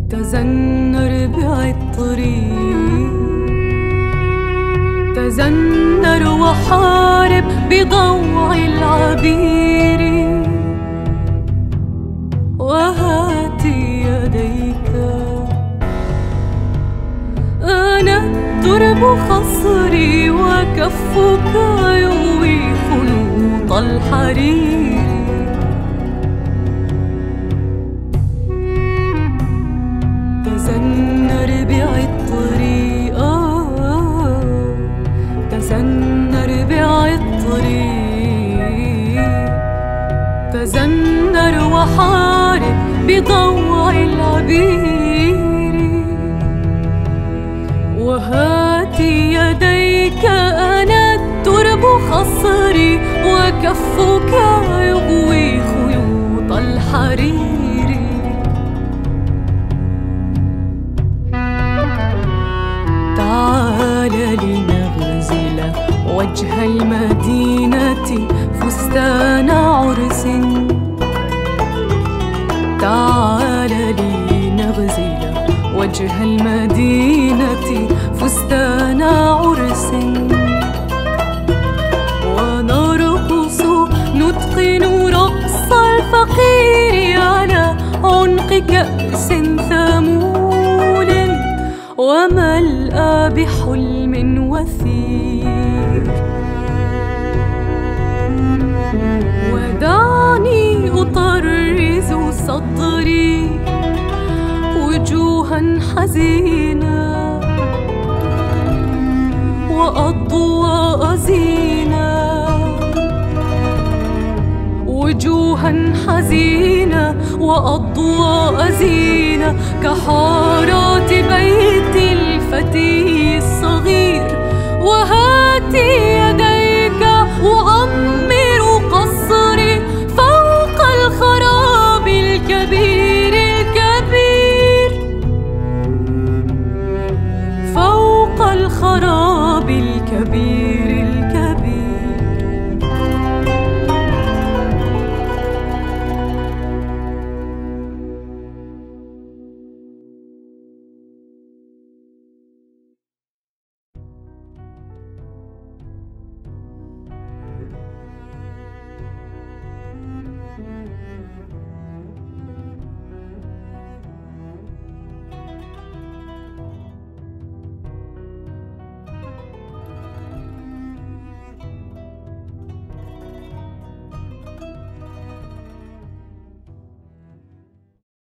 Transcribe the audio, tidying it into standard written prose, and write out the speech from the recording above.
تزنر بعطري، تزنر وحارب بضوء العبير، وهات يديك أنا ترب خصري، وكفك يغوي خيوط الحرير. تزنر بعطري، تزنر بعطري، تزنر وحارب بضوء العبير، وهات يديك أنا الترب خصري، وكفك يغوي خيوط الحرير. تعال لنغزل وجه المدينة فستان عرس، تعال لنغزل وجه المدينة فستان عرس، ونرقص نتقن رقص الفقير على عنق كأس ثمول، وملأ بحلم وثير. ودعني أطرز صدري وجوها حزينة، وأضواء زينة، وجوها حزينة وأضواء زينة، كحارات بيت الفتي الصغير. وهات يديك وعمر قصري فوق الخراب الكبير الكبير، فوق الخراب الكبير.